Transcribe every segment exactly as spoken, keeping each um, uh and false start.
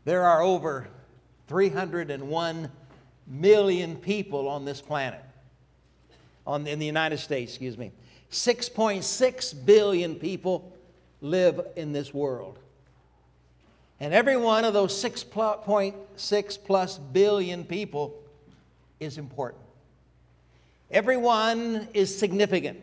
There are over three hundred one million people on this planet, on, in the United States, excuse me. six point six billion people live in this world. And every one of those six point six plus billion people is important. Everyone is significant.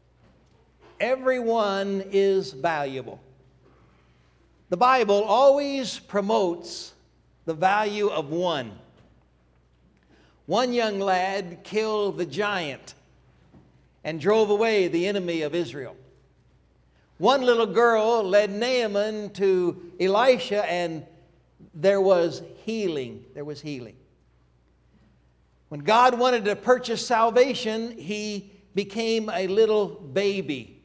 Everyone is valuable. The Bible always promotes the value of one. One young lad killed the giant and drove away the enemy of Israel. One little girl led Naaman to Elisha, and there was healing. There was healing. When God wanted to purchase salvation, He became a little baby.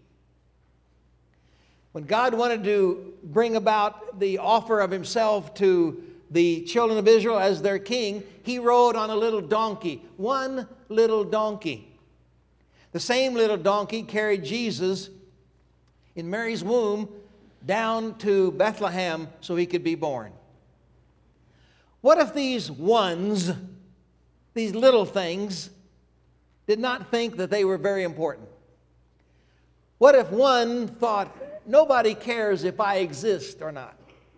When God wanted to bring about the offer of Himself to the children of Israel as their king, He rode on a little donkey. One little donkey. The same little donkey carried Jesus in Mary's womb down to Bethlehem so He could be born. What if these ones, these little things, did not think that they were very important? What if one thought, nobody cares if I exist or not?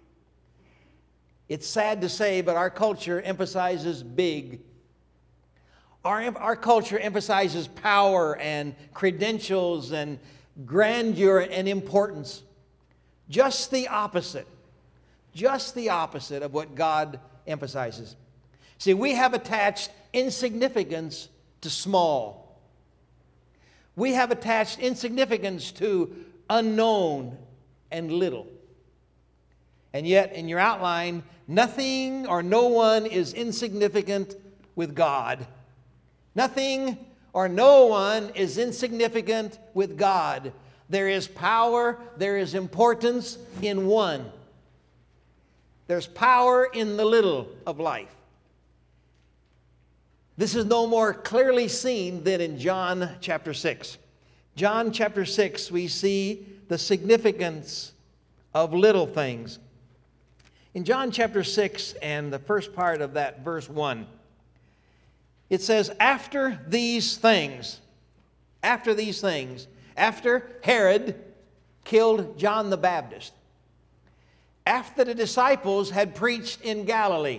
It's sad to say, but our culture emphasizes big. Our, our culture emphasizes power and credentials and grandeur and importance. Just the opposite. Just the opposite of what God emphasizes. See, we have attached insignificance to small. We have attached insignificance to unknown and little. And yet, in your outline, nothing or no one is insignificant with God. Nothing or no one is insignificant with God. There is power, there is importance in one. There's power in the little of life. This is no more clearly seen than in John chapter six. John chapter six, we see the significance of little things. In John chapter six and the first part of that verse one, it says, after these things, after these things, after Herod killed John the Baptist, after the disciples had preached in Galilee,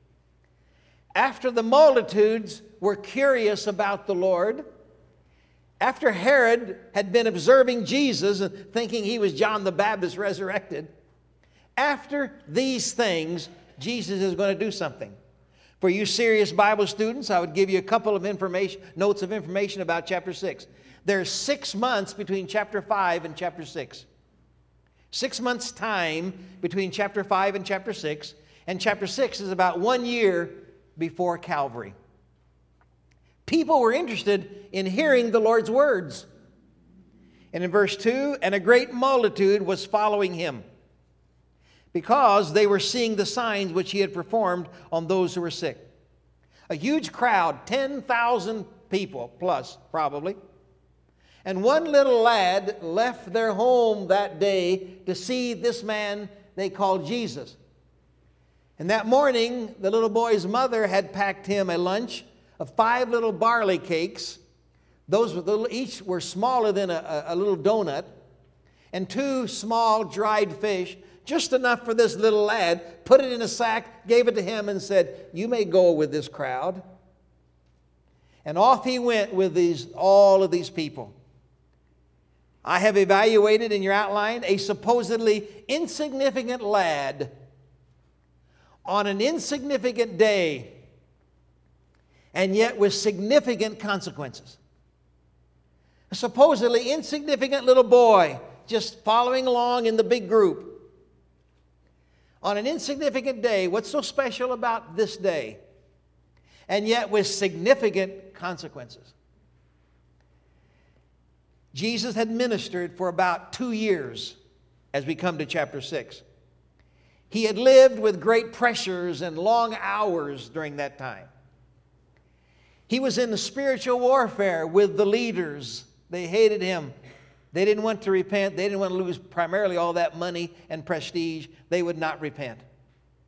after the multitudes were curious about the Lord, after Herod had been observing Jesus and thinking he was John the Baptist resurrected, after these things, Jesus is going to do something. For you serious Bible students, I would give you a couple of information, notes of information about chapter six. There's six months between chapter five and chapter six. Six months' time between chapter five and chapter six. And chapter six is about one year before Calvary. People were interested in hearing the Lord's words. And in verse two, and a great multitude was following Him, because they were seeing the signs which He had performed on those who were sick. A huge crowd, ten thousand people plus probably. And one little lad left their home that day to see this man they called Jesus. And that morning, the little boy's mother had packed him a lunch of five little barley cakes. Those were little, each were smaller than a, a little donut, and two small dried fish, just enough for this little lad, put it in a sack, gave it to him, and said, you may go with this crowd. And off he went with these all of these people. I have evaluated in your outline a supposedly insignificant lad on an insignificant day, and yet with significant consequences. A supposedly insignificant little boy just following along in the big group. On an insignificant day, what's so special about this day? And yet with significant consequences. Jesus had ministered for about two years as we come to chapter six. He had lived with great pressures and long hours during that time. He was in the spiritual warfare with the leaders. They hated him. They didn't want to repent. They didn't want to lose primarily all that money and prestige. They would not repent.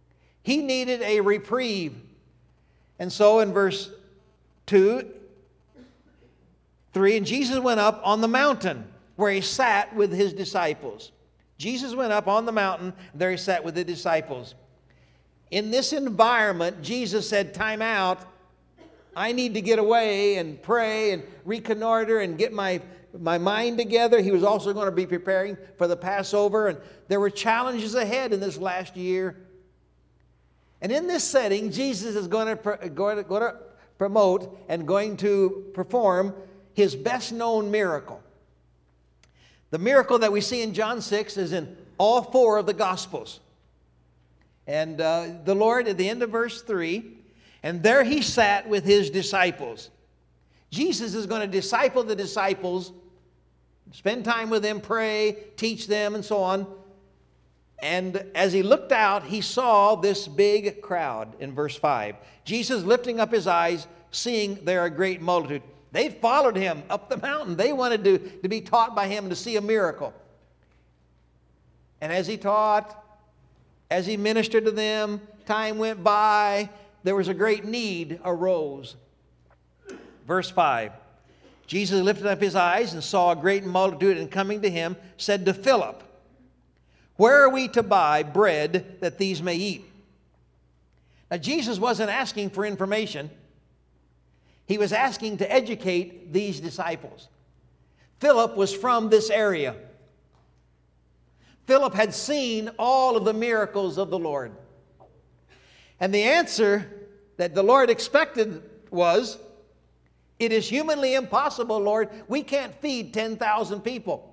He needed a reprieve. And so in verse two, three, and Jesus went up on the mountain where he sat with his disciples. Jesus went up on the mountain, there he sat with the disciples. In this environment, Jesus said, time out. I need to get away and pray and reconnoiter and get my, my mind together. He was also going to be preparing for the Passover, and there were challenges ahead in this last year. And in this setting, Jesus is going to, going to, going to promote and going to perform his best-known miracle. The miracle that we see in John six is in all four of the Gospels. And uh, the Lord, at the end of verse three, and there he sat with his disciples. Jesus is going to disciple the disciples, spend time with them, pray, teach them, and so on. And as he looked out, he saw this big crowd in verse five. Jesus lifting up his eyes, seeing there a great multitude. They followed him up the mountain. They wanted to, to be taught by him, to see a miracle. And as he taught, as he ministered to them, time went by, there was a great need arose. Verse five, Jesus lifted up his eyes and saw a great multitude, and coming to him, said to Philip, where are we to buy bread that these may eat? Now, Jesus wasn't asking for information. He was asking to educate these disciples. Philip was from this area. Philip had seen all of the miracles of the Lord. And the answer that the Lord expected was, it is humanly impossible, Lord. We can't feed ten thousand people.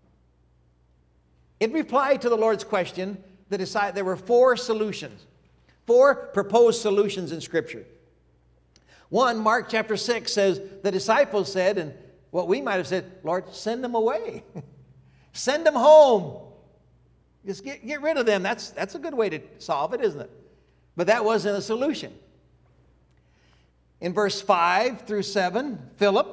In reply to the Lord's question, the decide, there were four solutions, four proposed solutions in Scripture. One, Mark chapter six says, the disciples said, and what we might have said, Lord, send them away. Send them home. Just get, get rid of them. That's, that's a good way to solve it, isn't it? But that wasn't a solution. In verse five through seven, Philip,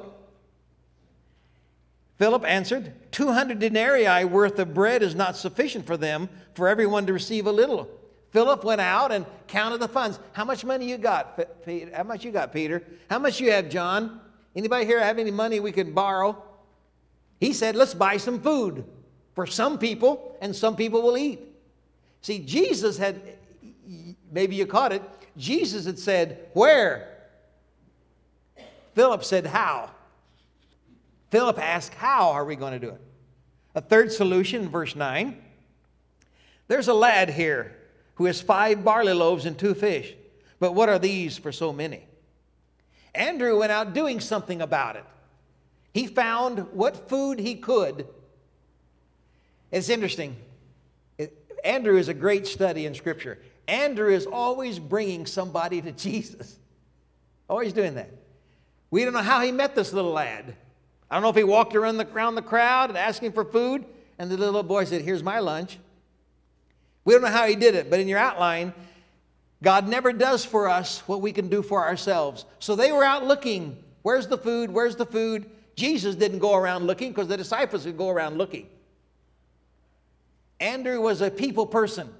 Philip answered, two hundred denarii worth of bread is not sufficient for them, for everyone to receive a little. Philip went out and counted the funds. How much money you got, Peter? How much you got, Peter? How much you have, John? Anybody here have any money we can borrow? He said, let's buy some food for some people, and some people will eat. See, Jesus had, maybe you caught it, Jesus had said, where? Philip said, how? Philip asked, how are we going to do it? A third solution, verse nine. There's a lad here who has five barley loaves and two fish. But what are these for so many? Andrew went out doing something about it. He found what food he could. It's interesting. It, Andrew is a great study in Scripture. Andrew is always bringing somebody to Jesus. Always doing that. We don't know how he met this little lad. I don't know if he walked around the, around the crowd and asked him for food, and the little boy said, here's my lunch. We don't know how he did it, but in your outline, God never does for us what we can do for ourselves. So they were out looking. Where's the food? Where's the food? Jesus didn't go around looking because the disciples would go around looking. Andrew was a people person.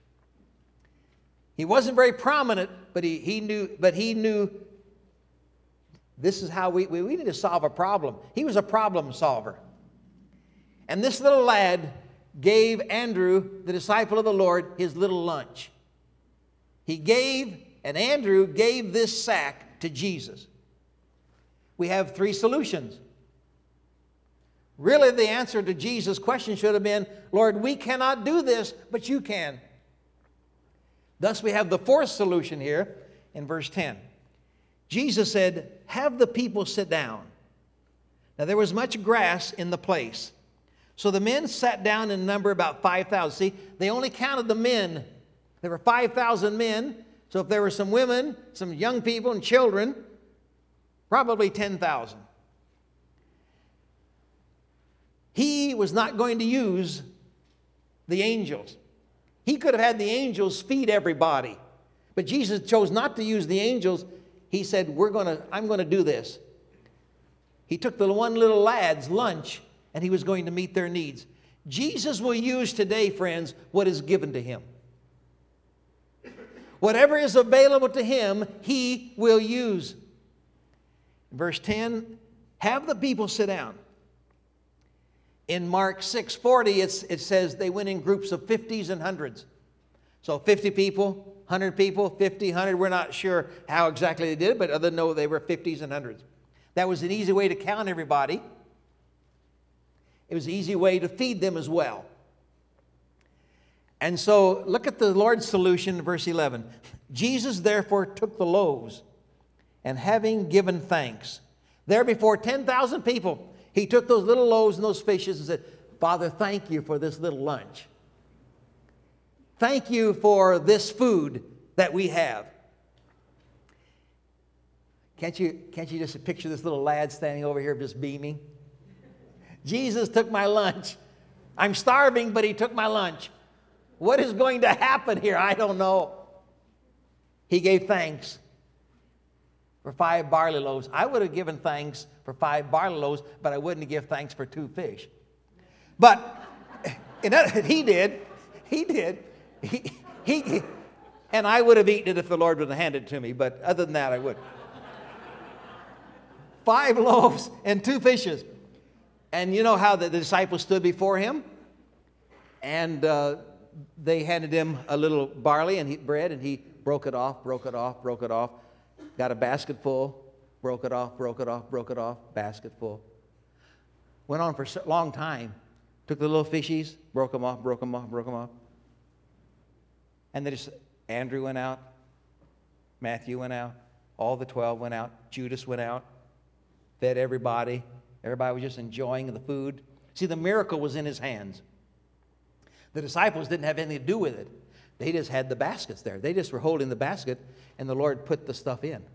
He wasn't very prominent, but he, he knew, but he knew this is how we, we, we need to solve a problem. He was a problem solver. And this little lad gave Andrew, the disciple of the Lord, his little lunch. He gave, and Andrew gave this sack to Jesus. We have three solutions. Really, the answer to Jesus' question should have been, Lord, we cannot do this, but you can. Thus, we have the fourth solution here in verse ten. Jesus said, have the people sit down. Now, there was much grass in the place. So the men sat down in number about five thousand. See, they only counted the men. There were five thousand men. So if there were some women, some young people, and children, probably ten thousand. He was not going to use the angels. He could have had the angels feed everybody. But Jesus chose not to use the angels. He said, We're gonna, I'm going to do this. He took the one little lad's lunch, and he was going to meet their needs. Jesus will use today, friends, what is given to him. Whatever is available to him, he will use. Verse ten, have the people sit down. In Mark six forty, it's, it says they went in groups of fifties and hundreds. So fifty people, one hundred people, fifty, one hundred. We're not sure how exactly they did it, but other than know they were fifties and hundreds. That was an easy way to count everybody. It was an easy way to feed them as well. And so look at the Lord's solution in verse eleven. Jesus therefore took the loaves, and having given thanks, there before ten thousand people, he took those little loaves and those fishes and said, Father, thank you for this little lunch. Thank you for this food that we have. Can't you, can't you just picture this little lad standing over here just beaming? Jesus took my lunch. I'm starving, but he took my lunch. What is going to happen here? I don't know. He gave thanks for five barley loaves. I would have given thanks for five barley loaves, but I wouldn't have given thanks for two fish. But he did. He did. He, he, and I would have eaten it if the Lord would have handed it to me, but other than that, I would. Five loaves and two fishes. And you know how the, the disciples stood before him? And uh, they handed him a little barley and he, bread, and he broke it off, broke it off, broke it off. Got a basket full, broke it off, broke it off, broke it off, basket full. Went on for a long time. Took the little fishies, broke them off, broke them off, broke them off. And they just, Andrew went out, Matthew went out, all the twelve went out, Judas went out, fed everybody. Everybody was just enjoying the food. See, the miracle was in his hands. The disciples didn't have anything to do with it. They just had the baskets there. They just were holding the basket, and the Lord put the stuff in.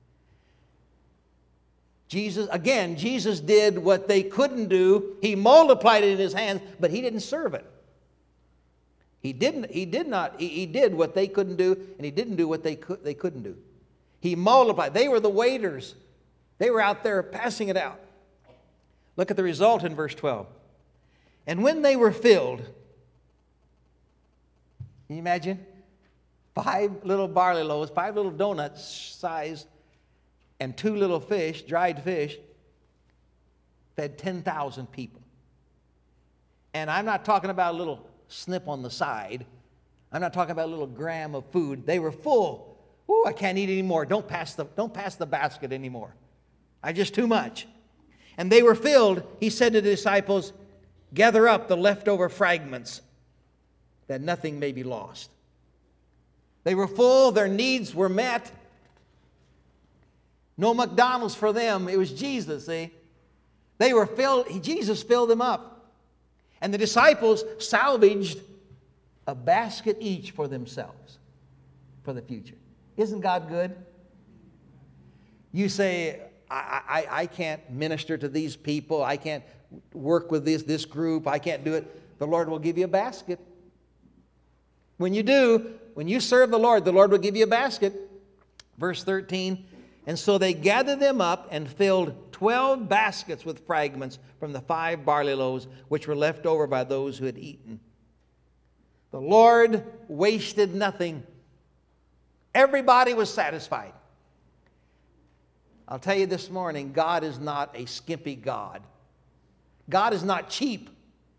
Jesus, again, Jesus did what they couldn't do. He multiplied it in his hands, but he didn't serve it. He didn't, he did not, he, he did what they couldn't do, and he didn't do what they could, they couldn't do. He multiplied. They were the waiters. They were out there passing it out. Look at the result in verse twelve. And when they were filled, can you imagine? Five little barley loaves, five little donuts size, and two little fish, dried fish, fed ten thousand people. And I'm not talking about a little snip on the side. I'm not talking about a little gram of food. They were full. Ooh, I can't eat anymore. Don't pass the, don't pass the basket anymore. I just too much. And they were filled. He said to the disciples, gather up the leftover fragments, that nothing may be lost. They were full. Their needs were met. No McDonald's for them. It was Jesus, see? They were filled. Jesus filled them up. And the disciples salvaged a basket each for themselves for the future. Isn't God good? You say, I, I, I can't minister to these people. I can't work with this, this group. I can't do it. The Lord will give you a basket. When you do, when you serve the Lord, the Lord will give you a basket. Verse thirteen, and so they gathered them up and filled twelve baskets with fragments from the five barley loaves which were left over by those who had eaten. The Lord wasted nothing. Everybody was satisfied. I'll tell you this morning, God is not a skimpy God. God is not cheap.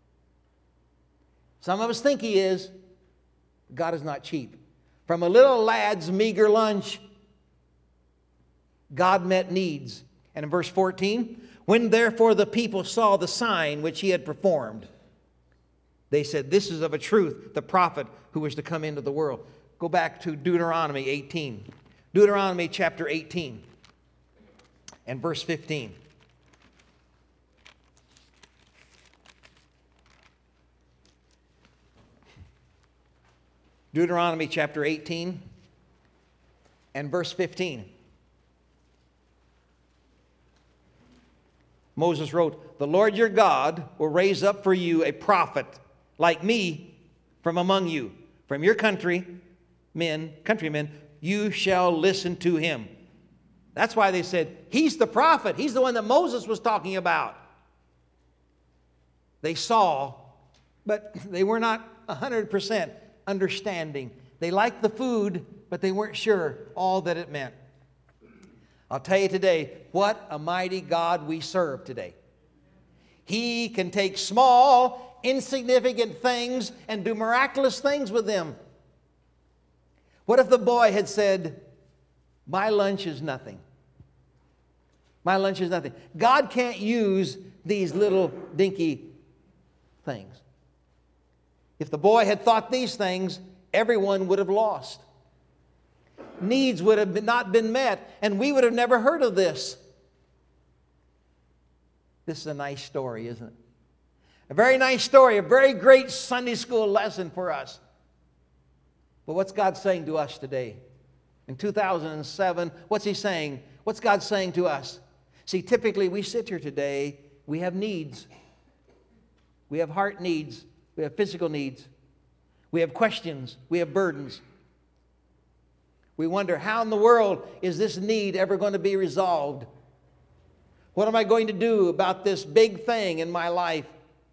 Some of us think He is. God is not cheap. From a little lad's meager lunch, God met needs. And in verse fourteen, when therefore the people saw the sign which He had performed, they said, this is of a truth the prophet who was to come into the world. Go back to Deuteronomy eighteen. Deuteronomy chapter eighteen and verse fifteen. Deuteronomy chapter eighteen and verse fifteen. Moses wrote, the Lord your God will raise up for you a prophet like me from among you. From your country, men, countrymen, you shall listen to him. That's why they said, he's the prophet. He's the one that Moses was talking about. They saw, but they were not one hundred percent understanding. They liked the food, but they weren't sure all that it meant. I'll tell you today, what a mighty God we serve today. He can take small, insignificant things and do miraculous things with them. What if the boy had said, my lunch is nothing? My lunch is nothing. God can't use these little dinky things. If the boy had thought these things, everyone would have lost. Needs would have not been met, and we would have never heard of this. This is a nice story, isn't it? A very nice story, a very great Sunday school lesson for us. But what's God saying to us today? In two thousand seven, what's He saying? What's God saying to us? See, typically we sit here today, we have needs. We have heart needs. We have physical needs. We have questions. We have burdens. We wonder, how in the world is this need ever going to be resolved? What am I going to do about this big thing in my life?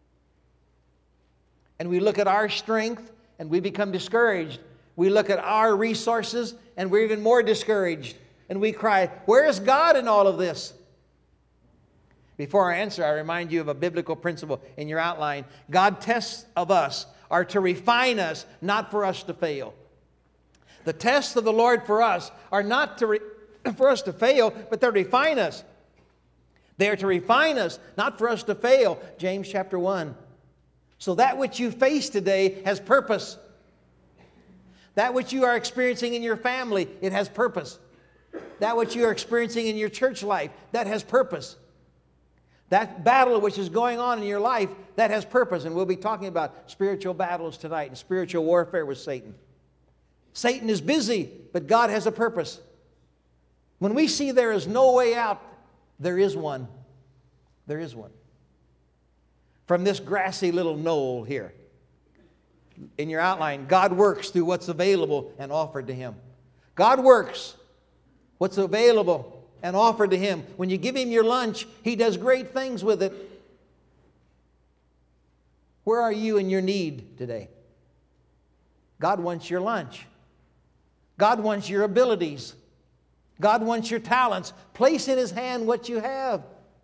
And we look at our strength and we become discouraged. We look at our resources and we're even more discouraged. And we cry, where is God in all of this? Before I answer, I remind you of a biblical principle in your outline. God's tests of us are to refine us, not for us to fail. The tests of the Lord for us are not to re- for us to fail, but to refine us. They are to refine us, not for us to fail. James chapter one. So that which you face today has purpose. That which you are experiencing in your family, it has purpose. That which you are experiencing in your church life, that has purpose. That battle which is going on in your life, that has purpose. And we'll be talking about spiritual battles tonight and spiritual warfare with Satan. Satan is busy, but God has a purpose. When we see there is no way out, there is one. There is one. From this grassy little knoll here, in your outline, God works through what's available and offered to Him. God works what's available and offered to Him. When you give Him your lunch, He does great things with it. Where are you in your need today? God wants your lunch. God wants your abilities. God wants your talents. Place in His hand what you have.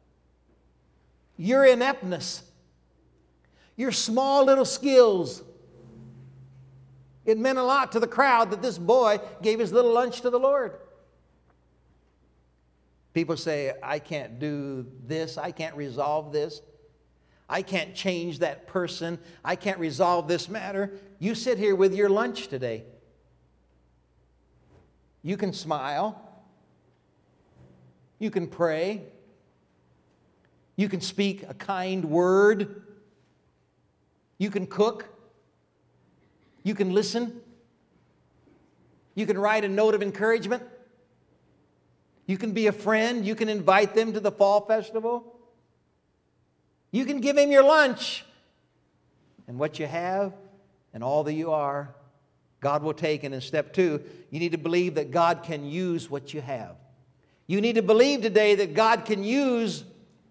Your ineptness. Your small little skills. It meant a lot to the crowd that this boy gave his little lunch to the Lord. People say, I can't do this. I can't resolve this. I can't change that person. I can't resolve this matter. You sit here with your lunch today. You can smile. You can pray. You can speak a kind word. You can cook. You can listen. You can write a note of encouragement. You can be a friend. You can invite them to the fall festival. You can give Him your lunch. And what you have and all that you are, God will take. And in step two, you need to believe that God can use what you have. You need to believe today that God can use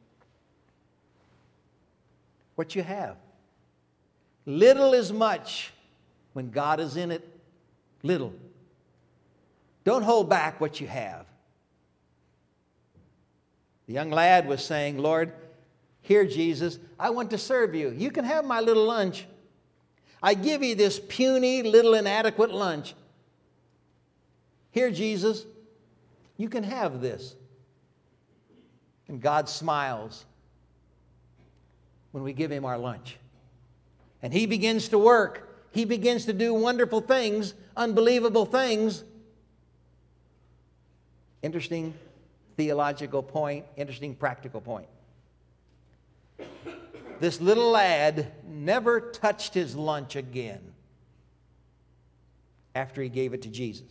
what you have. Little is much when God is in it. Little. Don't hold back what you have. The young lad was saying, Lord, here, Jesus, I want to serve you. You can have my little lunch. I give you this puny, little, inadequate lunch. Here, Jesus, you can have this. And God smiles when we give Him our lunch. And He begins to work. He begins to do wonderful things, unbelievable things. Interesting theological point, interesting practical point. This little lad never touched his lunch again after he gave it to Jesus.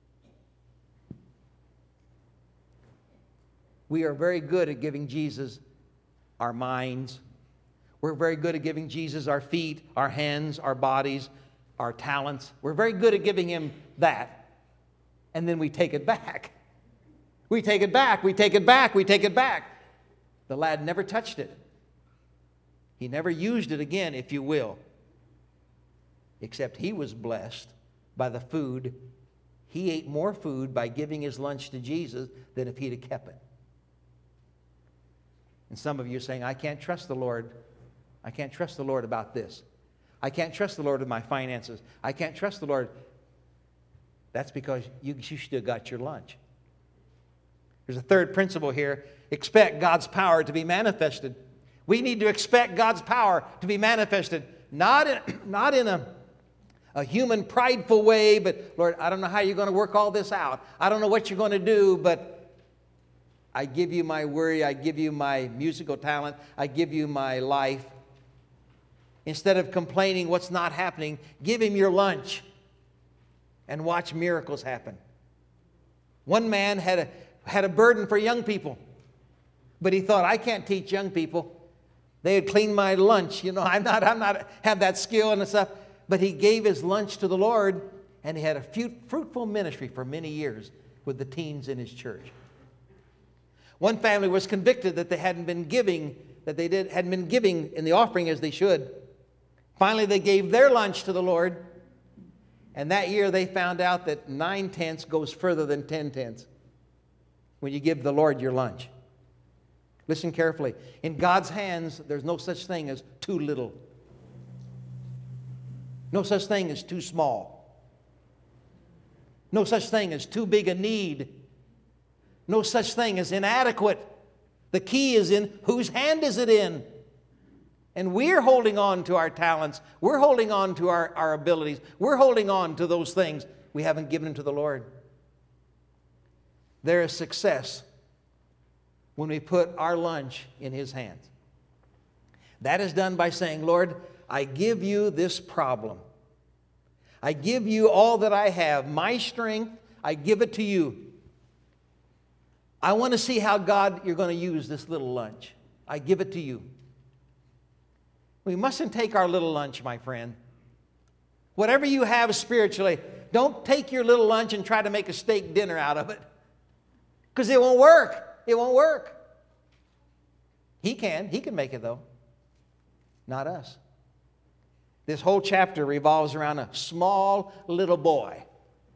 We are very good at giving Jesus our minds. We're very good at giving Jesus our feet, our hands, our bodies, our talents. We're very good at giving Him that. And then we take it back. We take it back, we take it back, we take it back. The lad never touched it. He never used it again, if you will. Except he was blessed by the food he ate more food by giving his lunch to Jesus than if he'd have kept it. And some of you are saying, I can't trust the Lord. I can't trust the Lord about this. I can't trust the Lord with my finances. I can't trust the Lord. That's because you, you still got your lunch. There's a third principle here. Expect God's power to be manifested. We need to expect God's power to be manifested. Not in, not in a, a human prideful way, but Lord, I don't know how you're going to work all this out. I don't know what you're going to do, but I give you my worry. I give you my musical talent. I give you my life. Instead of complaining what's not happening, give him your lunch and watch miracles happen. One man had a, had a burden for young people, but he thought, I can't teach young people. They had cleaned my lunch. You know, I'm not, I'm not have that skill and stuff. But he gave his lunch to the Lord, and he had a few, fruitful ministry for many years with the teens in his church. One family was convicted that they hadn't been giving, that they did, hadn't been giving in the offering as they should. Finally, they gave their lunch to the Lord, and that year they found out that nine tenths goes further than ten tenths when you give the Lord your lunch. Listen carefully. In God's hands, there's no such thing as too little. No such thing as too small. No such thing as too big a need. No such thing as inadequate. The key is in whose hand is it in? And we're holding on to our talents. We're holding on to our, our abilities. We're holding on to those things. We haven't given them to the Lord. There is success when we put our lunch in his hands. That is done by saying, Lord, I give you this problem. I give you all that I have. My strength, I give it to you. I want to see how, God, you're going to use this little lunch. I give it to you. We mustn't take our little lunch, my friend. Whatever you have spiritually, don't take your little lunch and try to make a steak dinner out of it. Because it won't work. It won't work. He can. He can make it, though. Not us. This whole chapter revolves around a small little boy.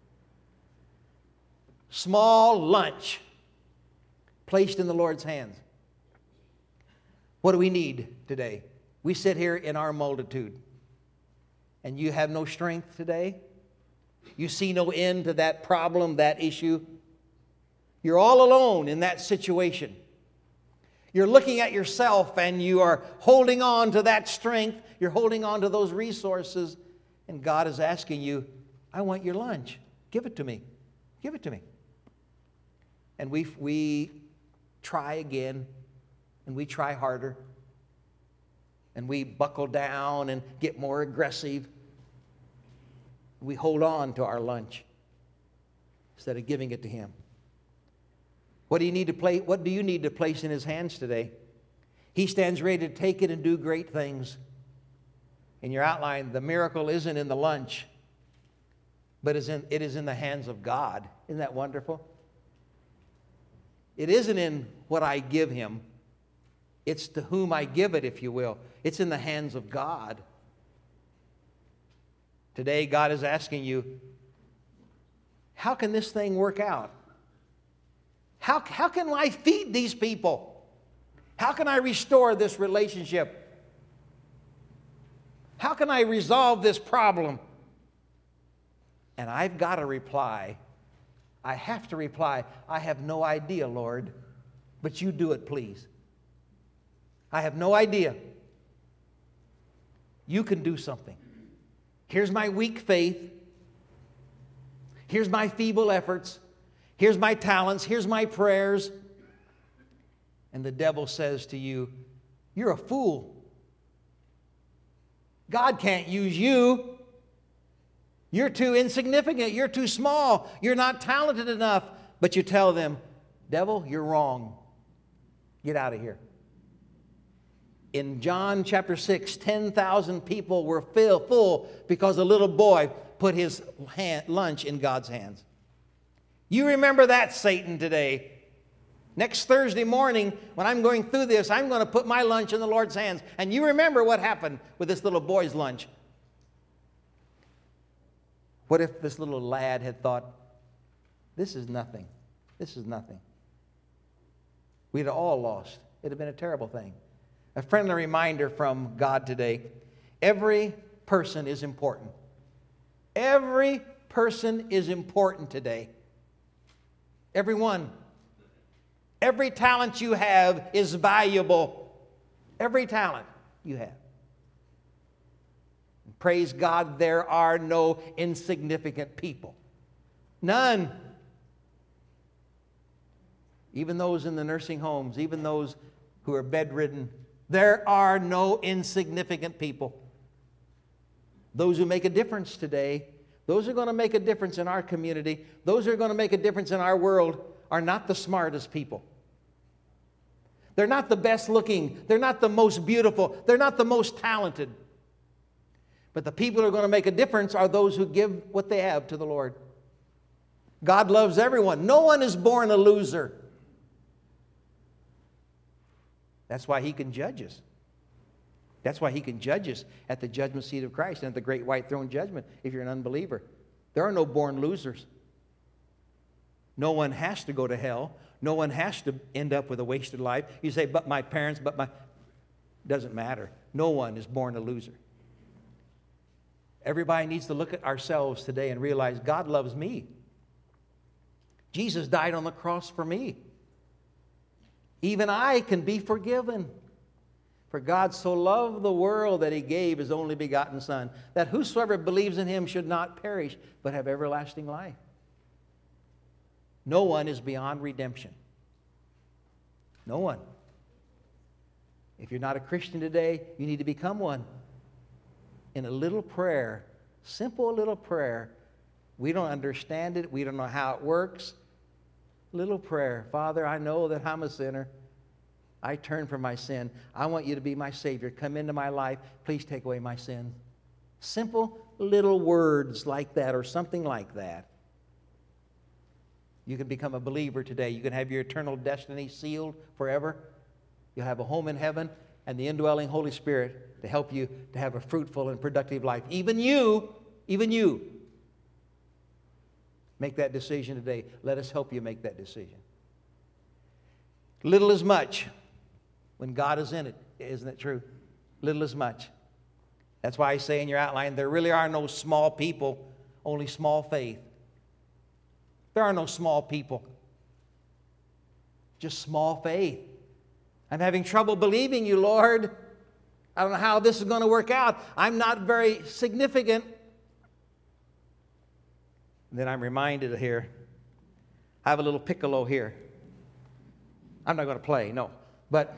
Small lunch placed in the Lord's hands. What do we need today? We sit here in our multitude, and you have no strength today. You see no end to that problem, that issue. You're all alone in that situation. You're looking at yourself, and you are holding on to that strength. You're holding on to those resources, and God is asking you, I want your lunch. Give it to me. Give it to me. And we, we try again, and we try harder. And we buckle down and get more aggressive. We hold on to our lunch instead of giving it to him. What do you need to play, what do you need to place in his hands today? He stands ready to take it and do great things. In your outline, the miracle isn't in the lunch, but is in, it is in the hands of God. Isn't that wonderful? It isn't in what I give him. It's to whom I give it, if you will. It's in the hands of God. Today, God is asking you, how can this thing work out? How, how can I feed these people? How can I restore this relationship? How can I resolve this problem? And I've got to reply. I have to reply, I have no idea, Lord, but you do it, please. I have no idea. You can do something. Here's my weak faith. Here's my feeble efforts. Here's my talents. Here's my prayers. And the devil says to you, you're a fool. God can't use you. You're too insignificant. You're too small. You're not talented enough. But you tell them, devil, you're wrong. Get out of here. In John chapter six, ten thousand people were fill, full because a little boy put his hand, lunch in God's hands. You remember that, Satan, today. Next Thursday morning, when I'm going through this, I'm going to put my lunch in the Lord's hands. And you remember what happened with this little boy's lunch. What if this little lad had thought, This is nothing. This is nothing. We'd have all lost. It'd have been a terrible thing. A friendly reminder from God today. Every person is important. Every person is important today. Everyone. Every talent you have is valuable. Every talent you have. And praise God, there are no insignificant people. None. Even those in the nursing homes, even those who are bedridden, there are no insignificant people. Those who make a difference today, those who are going to make a difference in our community, those who are going to make a difference in our world, are not the smartest people. They're not the best looking. They're not the most beautiful. They're not the most talented. But the people who are going to make a difference are those who give what they have to the Lord. God loves everyone. No one is born a loser. That's why He can judge us. That's why He can judge us at the judgment seat of Christ and at the great white throne judgment if you're an unbeliever. There are no born losers. No one has to go to hell. No one has to end up with a wasted life. You say, but my parents, but my... Doesn't matter. No one is born a loser. Everybody needs to look at ourselves today and realize God loves me. Jesus died on the cross for me. Even I can be forgiven. For God so loved the world that He gave His only begotten Son, that whosoever believes in Him should not perish, but have everlasting life. No one is beyond redemption. No one. If you're not a Christian today, you need to become one. In a little prayer, simple little prayer. We don't understand it. We don't know how it works. Little prayer. Father, I know that I'm a sinner. I turn from my sin. I want you to be my Savior. Come into my life. Please take away my sin. Simple little words like that or something like that. You can become a believer today. You can have your eternal destiny sealed forever. You'll have a home in heaven and the indwelling Holy Spirit to help you to have a fruitful and productive life. Even you, even you, make that decision today. Let us help you make that decision. Little is much when God is in it. Isn't it true? Little is much. That's why I say in your outline, there really are no small people, only small faith. There are no small people. Just small faith. I'm having trouble believing you, Lord. I don't know how this is going to work out. I'm not very significant. And then I'm reminded here, I have a little piccolo here. I'm not going to play, no. But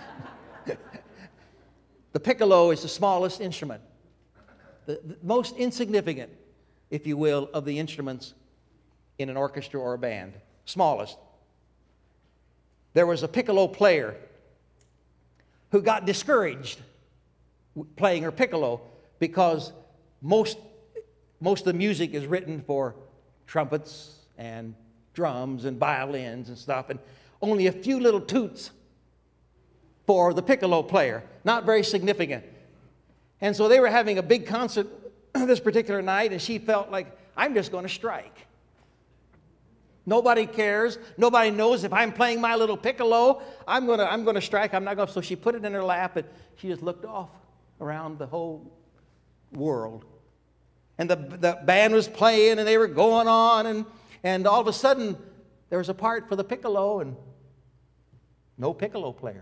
the piccolo is the smallest instrument, the, the most insignificant, if you will, of the instruments in an orchestra or a band. Smallest. There was a piccolo player who got discouraged playing her piccolo because most Most of the music is written for trumpets and drums and violins and stuff, and only a few little toots for the piccolo player. Not very significant. And so they were having a big concert this particular night, and she felt like, I'm just going to strike. Nobody cares. Nobody knows if I'm playing my little piccolo. I'm going to I'm going to strike. I'm not going to. So she put it in her lap, and she just looked off around the whole world. And the, the band was playing, and they were going on, and, and all of a sudden, there was a part for the piccolo, and no piccolo player.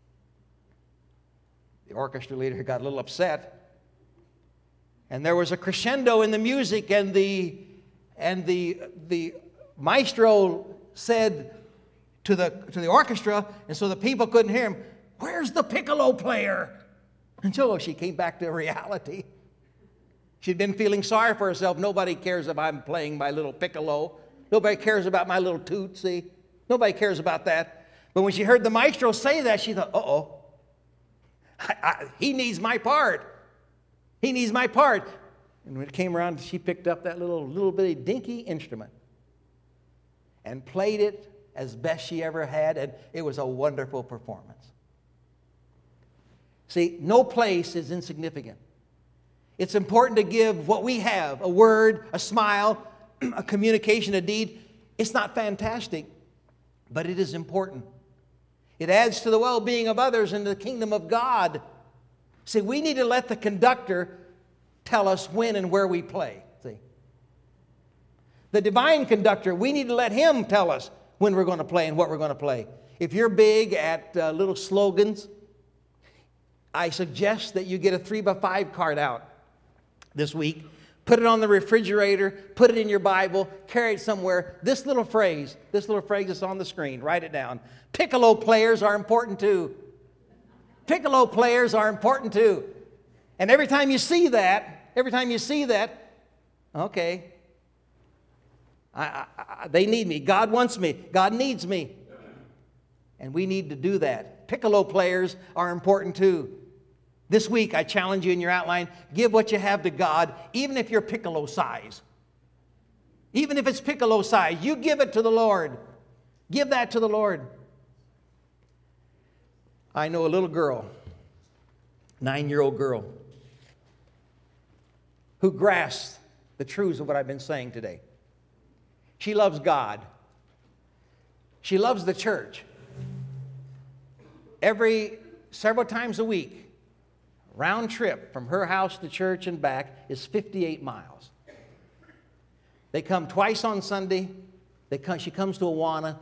The orchestra leader got a little upset, and there was a crescendo in the music, and the and the the maestro said to the to the orchestra, and so the people couldn't hear him, "Where's the piccolo player?" Until she came back to reality. She'd been feeling sorry for herself. Nobody cares if I'm playing my little piccolo. Nobody cares about my little tootsie. Nobody cares about that. But when she heard the maestro say that, she thought, uh-oh, I, I, he needs my part. He needs my part. And when it came around, she picked up that little, little bitty dinky instrument and played it as best she ever had, and it was a wonderful performance. See, no place is insignificant. It's important to give what we have, a word, a smile, a communication, a deed. It's not fantastic, but it is important. It adds to the well-being of others and to the kingdom of God. See, we need to let the conductor tell us when and where we play. See, the divine conductor, we need to let him tell us when we're going to play and what we're going to play. If you're big at uh, little slogans, I suggest that you get a three by five card out this week. Put it on the refrigerator, put it in your Bible, carry it somewhere. This little phrase, this little phrase is on the screen. Write it down. Piccolo players are important too. Piccolo players are important too. And every time you see that, every time you see that, okay, I, I, I, they need me. God wants me. God needs me. And we need to do that. Piccolo players are important too. This week, I challenge you in your outline, give what you have to God, even if you're piccolo size. Even if it's piccolo size, you give it to the Lord. Give that to the Lord. I know a little girl, nine-year-old girl, who grasps the truths of what I've been saying today. She loves God. She loves the church. Every, several times a week, round trip from her house to church and back is fifty-eight miles. They come twice on Sunday. They come, she comes to Awana.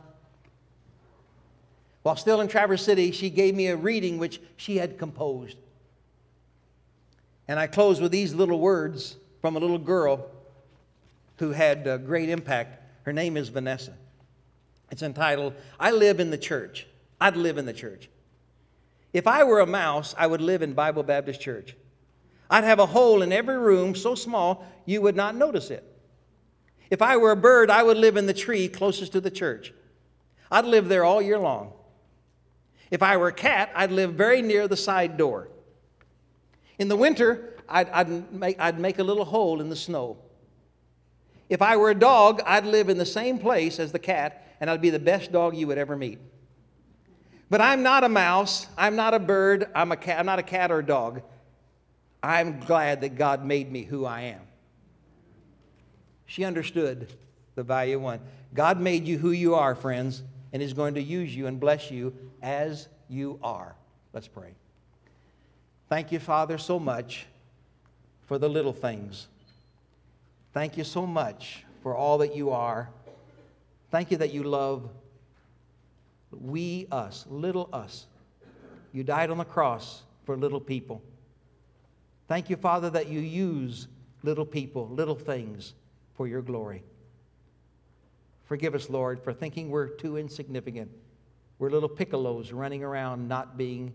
While still in Traverse City, she gave me a reading which she had composed. And I close with these little words from a little girl who had a great impact. Her name is Vanessa. It's entitled, I Live in the Church. I'd live in the church. If I were a mouse, I would live in Bible Baptist Church. I'd have a hole in every room so small you would not notice it. If I were a bird, I would live in the tree closest to the church. I'd live there all year long. If I were a cat, I'd live very near the side door. In the winter, I'd, I'd, make, I'd make a little hole in the snow. If I were a dog, I'd live in the same place as the cat, and I'd be the best dog you would ever meet. But I'm not a mouse. I'm not a bird. I'm, a cat, I'm not a cat or a dog. I'm glad that God made me who I am. She understood the value of one. God made you who you are, friends, and is going to use you and bless you as you are. Let's pray. Thank you, Father, so much for the little things. Thank you so much for all that you are. Thank you that you love we, us, little us. You died on the cross for little people. Thank you, Father, that you use little people, little things for your glory. Forgive us, Lord, for thinking we're too insignificant. We're little piccolos running around not being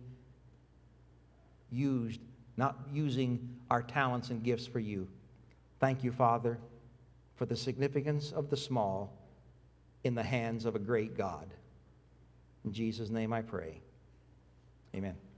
used, not using our talents and gifts for you. Thank you, Father, for the significance of the small in the hands of a great God. In Jesus' name I pray. Amen.